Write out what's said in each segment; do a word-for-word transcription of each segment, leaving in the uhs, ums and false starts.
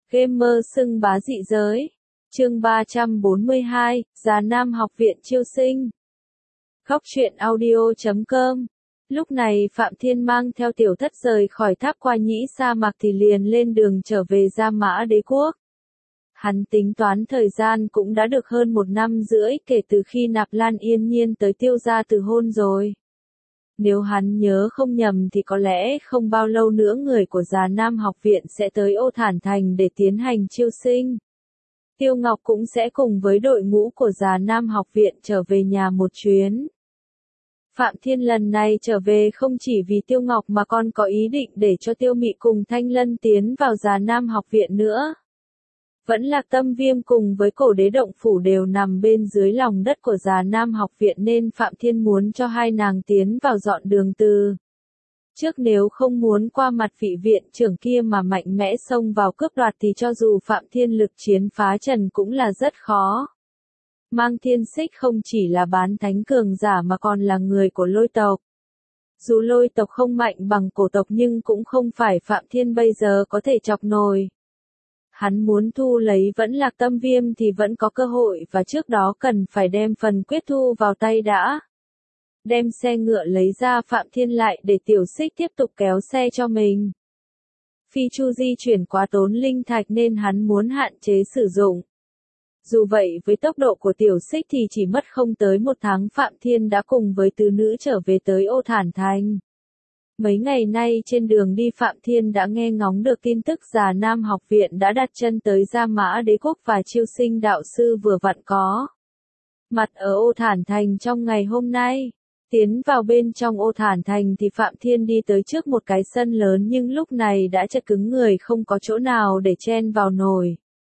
Gamer xưng bá dị giới. Chương ba trăm bốn mươi hai, Già Nam học viện chiêu sinh. Góc truyện audio chấm com. Lúc này Phạm Thiên mang theo tiểu thất rời khỏi tháp qua nhĩ sa mạc thì liền lên đường trở về Gia Mã Đế Quốc. Hắn tính toán thời gian cũng đã được hơn một năm rưỡi kể từ khi Nạp Lan Yên Nhiên tới Tiêu gia từ hôn rồi. Nếu hắn nhớ không nhầm thì có lẽ không bao lâu nữa người của Già Nam học viện sẽ tới Ô Thản Thành để tiến hành chiêu sinh. Tiêu Ngọc cũng sẽ cùng với đội ngũ của Già Nam học viện trở về nhà một chuyến. Phạm Thiên lần này trở về không chỉ vì Tiêu Ngọc mà còn có ý định để cho Tiêu Mị cùng Thanh Lân tiến vào Già Nam học viện nữa. Vẫn Lạc Tâm Viêm cùng với Cổ Đế Động Phủ đều nằm bên dưới lòng đất của Già Nam học viện nên Phạm Thiên muốn cho hai nàng tiến vào dọn đường từ trước, nếu không muốn qua mặt vị viện trưởng kia mà mạnh mẽ xông vào cướp đoạt thì cho dù Phạm Thiên lực chiến phá trần cũng là rất khó. Mang Thiên Xích không chỉ là bán thánh cường giả mà còn là người của Lôi tộc. Dù Lôi tộc không mạnh bằng Cổ tộc nhưng cũng không phải Phạm Thiên bây giờ có thể chọc nổi. Hắn muốn thu lấy Vẫn Lạc Tâm Viêm thì vẫn có cơ hội và trước đó cần phải đem phần quyết thu vào tay đã. Đem xe ngựa lấy ra Phạm Thiên lại để Tiểu Xích tiếp tục kéo xe cho mình. Phi chu di chuyển quá tốn linh thạch nên hắn muốn hạn chế sử dụng. Dù vậy với tốc độ của Tiểu Xích thì chỉ mất không tới một tháng Phạm Thiên đã cùng với tứ nữ trở về tới Ô Thản Thành. Mấy ngày nay trên đường đi Phạm Thiên đã nghe ngóng được tin tức Già Nam học viện đã đặt chân tới Gia Mã Đế Quốc và chiêu sinh đạo sư vừa vặn có mặt ở Ô Thản Thành trong ngày hôm nay. Tiến vào bên trong Ô Thản Thành thì Phạm Thiên đi tới trước một cái sân lớn nhưng lúc này đã chật cứng người không có chỗ nào để chen vào nổi.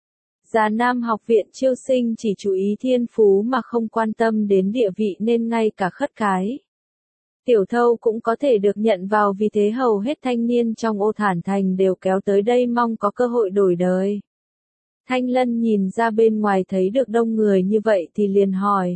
Già Nam học viện chiêu sinh chỉ chú ý thiên phú mà không quan tâm đến địa vị nên ngay cả khất cái tiểu thâu cũng có thể được nhận vào, vì thế hầu hết thanh niên trong Ô Thản Thành đều kéo tới đây mong có cơ hội đổi đời. Thanh Lân nhìn ra bên ngoài thấy được đông người như vậy thì liền hỏi.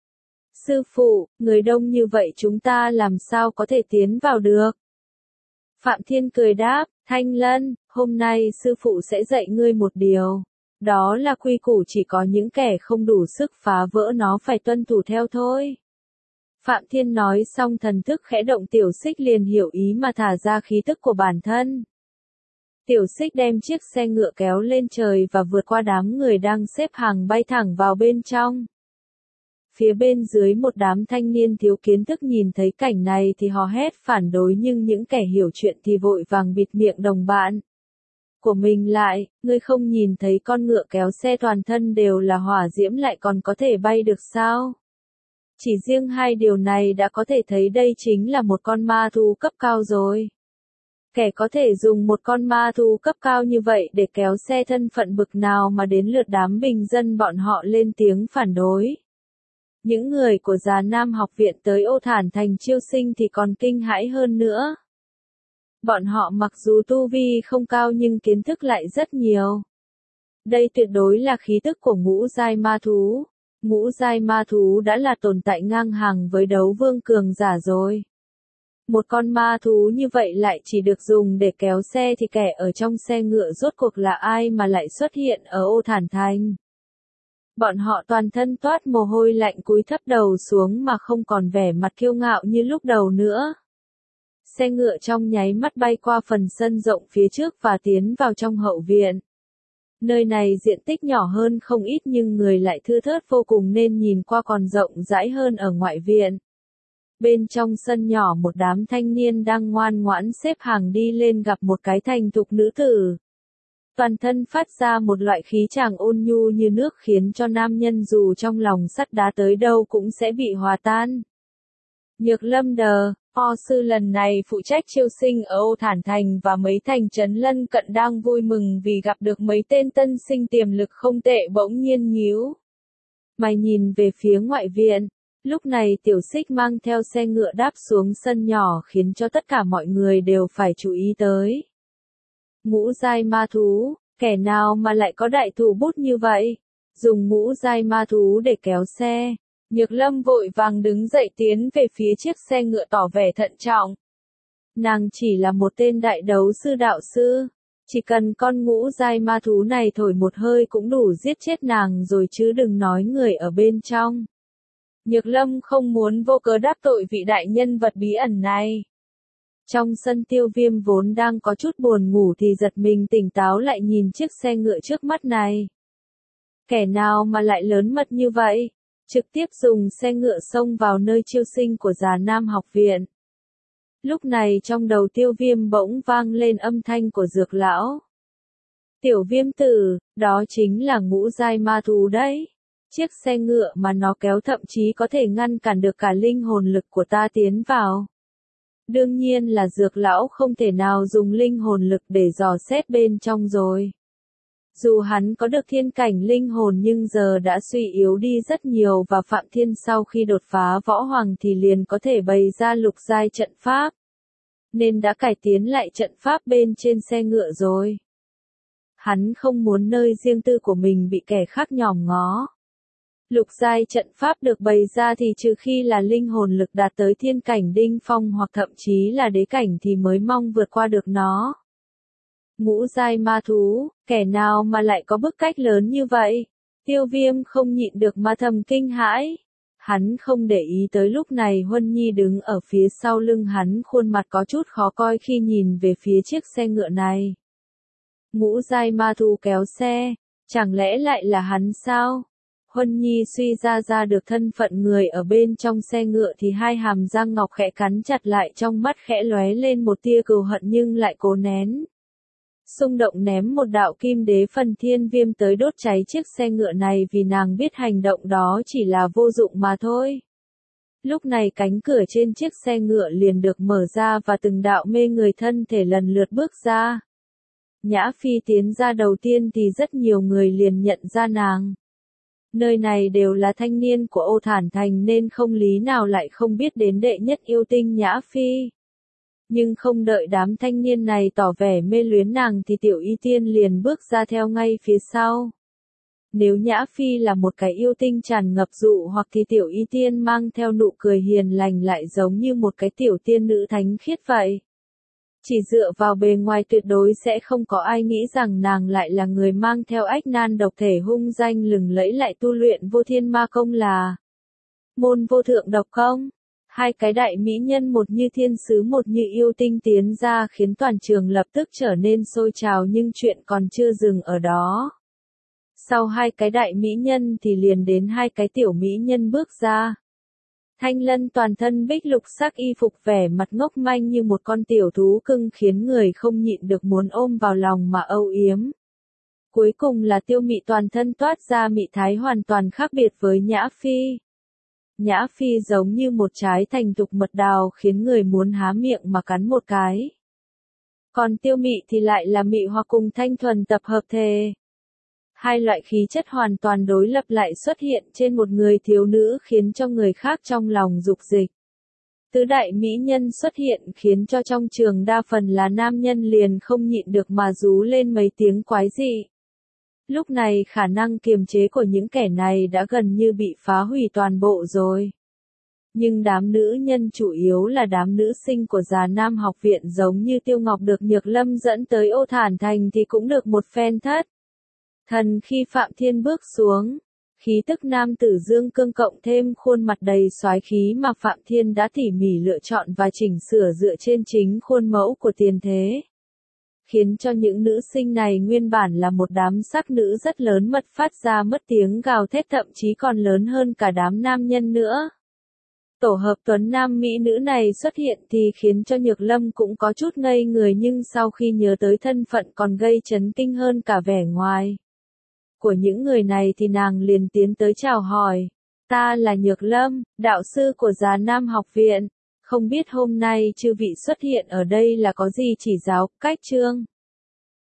Sư phụ, người đông như vậy chúng ta làm sao có thể tiến vào được? Phạm Thiên cười đáp, Thanh Lân, hôm nay sư phụ sẽ dạy ngươi một điều. Đó là quy củ chỉ có những kẻ không đủ sức phá vỡ nó phải tuân thủ theo thôi. Phạm Thiên nói xong thần thức khẽ động, Tiểu Xích liền hiểu ý mà thả ra khí tức của bản thân. Tiểu Xích đem chiếc xe ngựa kéo lên trời và vượt qua đám người đang xếp hàng bay thẳng vào bên trong. Phía bên dưới một đám thanh niên thiếu kiến thức nhìn thấy cảnh này thì hò hét phản đối, nhưng những kẻ hiểu chuyện thì vội vàng bịt miệng đồng bạn của mình lại. Ngươi không nhìn thấy con ngựa kéo xe toàn thân đều là hỏa diễm lại còn có thể bay được sao? Chỉ riêng hai điều này đã có thể thấy đây chính là một con ma thú cấp cao rồi. Kẻ có thể dùng một con ma thú cấp cao như vậy để kéo xe thân phận bực nào mà đến lượt đám bình dân bọn họ lên tiếng phản đối. Những người của Già Nam học viện tới Ô Thản Thành chiêu sinh thì còn kinh hãi hơn nữa. Bọn họ mặc dù tu vi không cao nhưng kiến thức lại rất nhiều. Đây tuyệt đối là khí tức của ngũ giai ma thú. Ngũ giai ma thú đã là tồn tại ngang hàng với đấu vương cường giả rồi. Một con ma thú như vậy lại chỉ được dùng để kéo xe thì kẻ ở trong xe ngựa rốt cuộc là ai mà lại xuất hiện ở Ô Thản Thành? Bọn họ toàn thân toát mồ hôi lạnh cúi thấp đầu xuống mà không còn vẻ mặt kiêu ngạo như lúc đầu nữa. Xe ngựa trong nháy mắt bay qua phần sân rộng phía trước và tiến vào trong hậu viện. Nơi này diện tích nhỏ hơn không ít nhưng người lại thưa thớt vô cùng nên nhìn qua còn rộng rãi hơn ở ngoại viện. Bên trong sân nhỏ một đám thanh niên đang ngoan ngoãn xếp hàng đi lên gặp một cái thành thục nữ tử. Toàn thân phát ra một loại khí tràng ôn nhu như nước khiến cho nam nhân dù trong lòng sắt đá tới đâu cũng sẽ bị hòa tan. Nhược Lâm Đờ, O sư lần này phụ trách chiêu sinh ở Ô Thản Thành và mấy thành trấn lân cận đang vui mừng vì gặp được mấy tên tân sinh tiềm lực không tệ bỗng nhiên nhíu mày nhìn về phía ngoại viện. Lúc này Tiểu Xích mang theo xe ngựa đáp xuống sân nhỏ khiến cho tất cả mọi người đều phải chú ý tới. Ngũ giai ma thú, kẻ nào mà lại có đại thủ bút như vậy? Dùng ngũ giai ma thú để kéo xe. Nhược Lâm vội vàng đứng dậy tiến về phía chiếc xe ngựa tỏ vẻ thận trọng. Nàng chỉ là một tên đại đấu sư đạo sư. Chỉ cần con ngũ giai ma thú này thổi một hơi cũng đủ giết chết nàng rồi chứ đừng nói người ở bên trong. Nhược Lâm không muốn vô cớ đắc tội vị đại nhân vật bí ẩn này. Trong sân Tiêu Viêm vốn đang có chút buồn ngủ thì giật mình tỉnh táo lại nhìn chiếc xe ngựa trước mắt này. Kẻ nào mà lại lớn mật như vậy, trực tiếp dùng xe ngựa xông vào nơi chiêu sinh của Già Nam học viện. Lúc này trong đầu Tiêu Viêm bỗng vang lên âm thanh của Dược lão. Tiểu Viêm tử, đó chính là ngũ giai ma thú đấy. Chiếc xe ngựa mà nó kéo thậm chí có thể ngăn cản được cả linh hồn lực của ta tiến vào. Đương nhiên là Dược lão không thể nào dùng linh hồn lực để dò xét bên trong rồi. Dù hắn có được thiên cảnh linh hồn nhưng giờ đã suy yếu đi rất nhiều và Phạm Thiên sau khi đột phá võ hoàng thì liền có thể bày ra lục giai trận pháp. Nên đã cải tiến lại trận pháp bên trên xe ngựa rồi. Hắn không muốn nơi riêng tư của mình bị kẻ khác nhòm ngó. Lục giai trận pháp được bày ra thì trừ khi là linh hồn lực đạt tới thiên cảnh đỉnh phong hoặc thậm chí là đế cảnh thì mới mong vượt qua được nó. Ngũ giai ma thú, kẻ nào mà lại có bức cách lớn như vậy? Tiêu Viêm không nhịn được mà thầm kinh hãi. Hắn không để ý tới lúc này Huân Nhi đứng ở phía sau lưng hắn khuôn mặt có chút khó coi khi nhìn về phía chiếc xe ngựa này. Ngũ giai ma thú kéo xe, chẳng lẽ lại là hắn sao? Huân Nhi suy ra ra được thân phận người ở bên trong xe ngựa thì hai hàm răng ngọc khẽ cắn chặt lại, trong mắt khẽ lóe lên một tia cừu hận nhưng lại cố nén. Xung động ném một đạo kim đế phần thiên viêm tới đốt cháy chiếc xe ngựa này vì nàng biết hành động đó chỉ là vô dụng mà thôi. Lúc này cánh cửa trên chiếc xe ngựa liền được mở ra và từng đạo mê người thân thể lần lượt bước ra. Nhã Phi tiến ra đầu tiên thì rất nhiều người liền nhận ra nàng. Nơi này đều là thanh niên của Ô Thản Thành nên không lý nào lại không biết đến đệ nhất yêu tinh Nhã Phi. Nhưng không đợi đám thanh niên này tỏ vẻ mê luyến nàng thì Tiểu Y Tiên liền bước ra theo ngay phía sau. Nếu Nhã Phi là một cái yêu tinh tràn ngập dụ hoặc thì Tiểu Y Tiên mang theo nụ cười hiền lành lại giống như một cái tiểu tiên nữ thánh khiết vậy. Chỉ dựa vào bề ngoài tuyệt đối sẽ không có ai nghĩ rằng nàng lại là người mang theo ách nan độc thể hung danh lừng lẫy lại tu luyện vô thiên ma công là môn vô thượng độc công. Hai cái đại mỹ nhân một như thiên sứ một như yêu tinh tiến ra khiến toàn trường lập tức trở nên sôi trào, nhưng chuyện còn chưa dừng ở đó. Sau hai cái đại mỹ nhân thì liền đến hai cái tiểu mỹ nhân bước ra. Thanh Lân toàn thân bích lục sắc y phục, vẻ mặt ngốc manh như một con tiểu thú cưng khiến người không nhịn được muốn ôm vào lòng mà âu yếm. Cuối cùng là Tiêu Mị, toàn thân toát ra mị thái hoàn toàn khác biệt với Nhã Phi. Nhã Phi giống như một trái thành thục mật đào khiến người muốn há miệng mà cắn một cái. Còn Tiêu Mị thì lại là mị hoặc cùng thanh thuần tập hợp thể. Hai loại khí chất hoàn toàn đối lập lại xuất hiện trên một người thiếu nữ khiến cho người khác trong lòng dục dịch. Tứ đại mỹ nhân xuất hiện khiến cho trong trường đa phần là nam nhân liền không nhịn được mà rú lên mấy tiếng quái dị. Lúc này khả năng kiềm chế của những kẻ này đã gần như bị phá hủy toàn bộ rồi. Nhưng đám nữ nhân chủ yếu là đám nữ sinh của Già Nam học viện giống như Tiêu Ngọc được Nhược Lâm dẫn tới Ô Thản Thành thì cũng được một phen thất thần khi Phạm Thiên bước xuống. Khí tức nam tử dương cương cộng thêm khuôn mặt đầy soái khí mà Phạm Thiên đã tỉ mỉ lựa chọn và chỉnh sửa dựa trên chính khuôn mẫu của tiền thế. Khiến cho những nữ sinh này nguyên bản là một đám sắc nữ rất lớn mật phát ra mất tiếng gào thét, thậm chí còn lớn hơn cả đám nam nhân nữa. Tổ hợp tuấn nam mỹ nữ này xuất hiện thì khiến cho Nhược Lâm cũng có chút ngây người, nhưng sau khi nhớ tới thân phận còn gây chấn kinh hơn cả vẻ ngoài của những người này thì nàng liền tiến tới chào hỏi. Ta là Nhược Lâm, đạo sư của Già Nam học viện. Không biết hôm nay chư vị xuất hiện ở đây là có gì chỉ giáo, cách chương.